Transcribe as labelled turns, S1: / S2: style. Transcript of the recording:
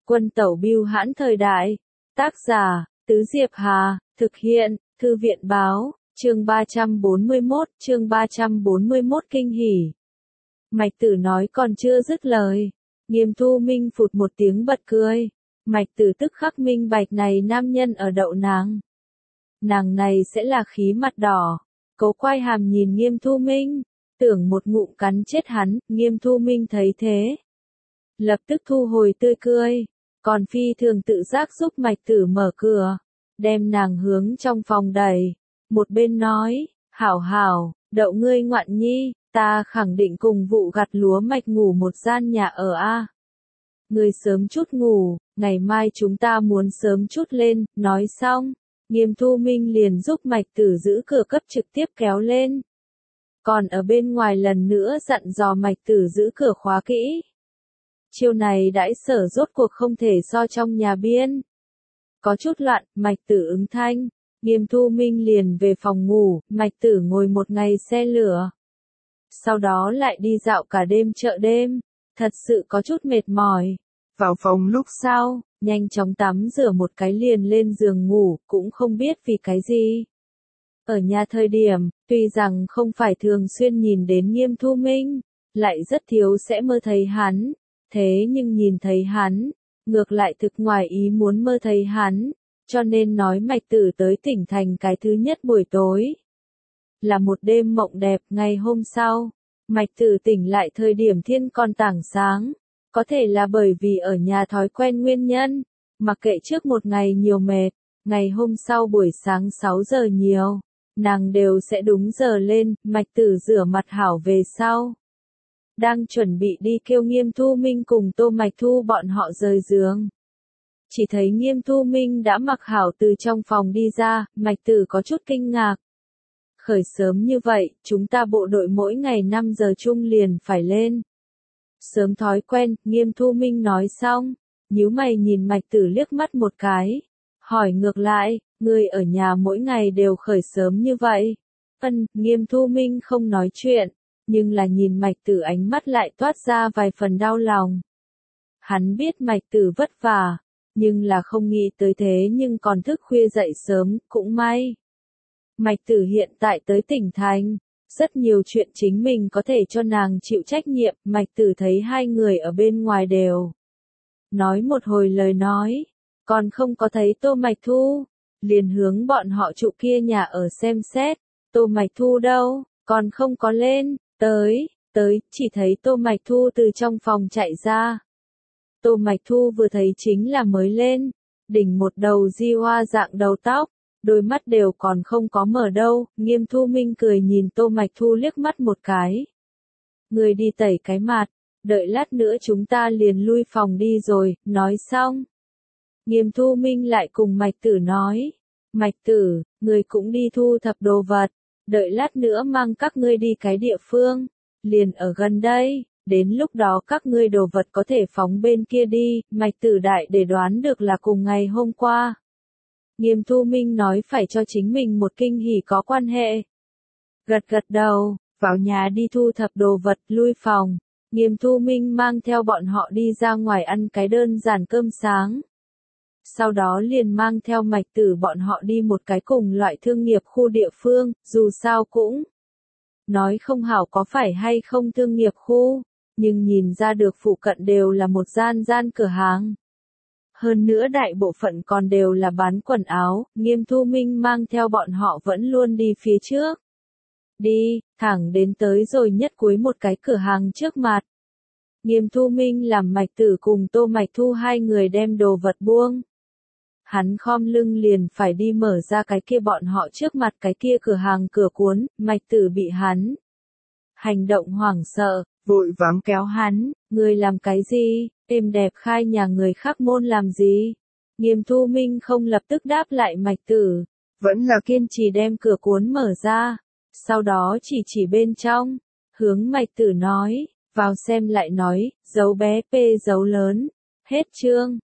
S1: Quân tẩu bưu hãn thời đại. Tác giả, Tứ Diệp Hà, thực hiện, Thư viện báo, chương 341 kinh hỉ. Mạch Tử nói còn chưa dứt lời. Nghiêm Thu Minh phụt một tiếng bật cười. Mạch Tử tức khắc minh bạch này nam nhân ở đậu nàng. Nàng này sẽ là khí mặt đỏ. Cố quay hàm nhìn Nghiêm Thu Minh, tưởng một ngụm cắn chết hắn. Nghiêm Thu Minh thấy thế, lập tức thu hồi tươi cười, còn phi thường tự giác giúp Mạch Tử mở cửa, đem nàng hướng trong phòng đẩy, một bên nói, hảo hảo, đậu ngươi ngoạn nhi, ta khẳng định cùng vụ gặt lúa mạch ngủ một gian nhà ở a. Ngươi sớm chút ngủ, ngày mai chúng ta muốn sớm chút lên. Nói xong, Nghiêm Thu Minh liền giúp Mạch Tử giữ cửa cấp trực tiếp kéo lên. Còn ở bên ngoài lần nữa dặn dò Mạch Tử giữ cửa khóa kỹ. Chiêu này đãi sở rốt cuộc không thể so trong nhà biên. Có chút loạn, Mạch Tử ứng thanh. Nghiêm Thu Minh liền về phòng ngủ, Mạch Tử ngồi một ngày xe lửa. Sau đó lại đi dạo cả đêm chợ đêm, thật sự có chút mệt mỏi. Vào phòng lúc sau, nhanh chóng tắm rửa một cái liền lên giường ngủ, cũng không biết vì cái gì. Ở nhà thời điểm, tuy rằng không phải thường xuyên nhìn đến Nghiêm Thu Minh, lại rất thiếu sẽ mơ thấy hắn, thế nhưng nhìn thấy hắn, ngược lại thực ngoài ý muốn mơ thấy hắn, cho nên nói Mạch Tử tới tỉnh thành cái thứ nhất buổi tối. Là một đêm mộng đẹp. Ngày hôm sau, Mạch Tử tỉnh lại thời điểm thiên còn tảng sáng, có thể là bởi vì ở nhà thói quen nguyên nhân, mặc kệ trước một ngày nhiều mệt, ngày hôm sau buổi sáng 6 giờ nhiều, nàng đều sẽ đúng giờ lên. Mạch Tử rửa mặt hảo về sau, đang chuẩn bị đi kêu Nghiêm Thu Minh cùng Tô Mạch Thu bọn họ rời giường. Chỉ thấy Nghiêm Thu Minh đã mặc hảo từ trong phòng đi ra, Mạch Tử có chút kinh ngạc. Khởi sớm như vậy, chúng ta bộ đội mỗi ngày 5 giờ chung liền phải lên. Sớm thói quen, Nghiêm Thu Minh nói xong, nhíu mày nhìn Mạch Tử liếc mắt một cái, hỏi ngược lại, ngươi ở nhà mỗi ngày đều khởi sớm như vậy? Nghiêm Thu Minh không nói chuyện, nhưng là nhìn Mạch Tử ánh mắt lại toát ra vài phần đau lòng. Hắn biết Mạch Tử vất vả, nhưng là không nghĩ tới thế nhưng còn thức khuya dậy sớm, cũng may. Mạch Tử hiện tại tới tỉnh thành, rất nhiều chuyện chính mình có thể cho nàng chịu trách nhiệm. Mạch Tử thấy hai người ở bên ngoài đều nói một hồi lời nói, còn không có thấy Tô Mạch Thu, liền hướng bọn họ trụ kia nhà ở xem xét. Tô Mạch Thu đâu, còn không có lên, tới, chỉ thấy Tô Mạch Thu từ trong phòng chạy ra. Tô Mạch Thu vừa thấy chính là mới lên, đỉnh một đầu di hoa dạng đầu tóc, đôi mắt đều còn không có mở đâu. Nghiêm Thu Minh cười nhìn Tô Mạch Thu liếc mắt một cái. Người đi tẩy cái mặt, đợi lát nữa chúng ta liền lui phòng đi rồi. Nói xong, Nghiêm Thu Minh lại cùng Mạch Tử nói, Mạch Tử, người cũng đi thu thập đồ vật, đợi lát nữa mang các ngươi đi cái địa phương, liền ở gần đây, đến lúc đó các ngươi đồ vật có thể phóng bên kia đi. Mạch Tử đại để đoán được là cùng ngày hôm qua. Nghiêm Thu Minh nói phải cho chính mình một kinh hỉ có quan hệ. Gật đầu, vào nhà đi thu thập đồ vật, lui phòng. Nghiêm Thu Minh mang theo bọn họ đi ra ngoài ăn cái đơn giản cơm sáng. Sau đó liền mang theo Mạch Tử bọn họ đi một cái cùng loại thương nghiệp khu địa phương, dù sao cũng nói không hảo có phải hay không thương nghiệp khu, nhưng nhìn ra được phụ cận đều là một gian cửa hàng. Hơn nữa đại bộ phận còn đều là bán quần áo. Nghiêm Thu Minh mang theo bọn họ vẫn luôn đi phía trước. Đi, thẳng đến tới rồi nhất cuối một cái cửa hàng trước mặt. Nghiêm Thu Minh làm Mạch Tử cùng Tô Mạch Thu hai người đem đồ vật buông. Hắn khom lưng liền phải đi mở ra cái kia bọn họ trước mặt cái kia cửa hàng cửa cuốn. Mạch Tử bị hắn hành động hoảng sợ, vội vàng kéo hắn, ngươi làm cái gì, êm đẹp khai nhà người khác môn làm gì? Nghiêm Thu Minh không lập tức đáp lại Mạch Tử, vẫn là kiên trì đem cửa cuốn mở ra, sau đó chỉ bên trong, hướng Mạch Tử nói, vào xem lại nói, dấu bé p dấu lớn, hết chương.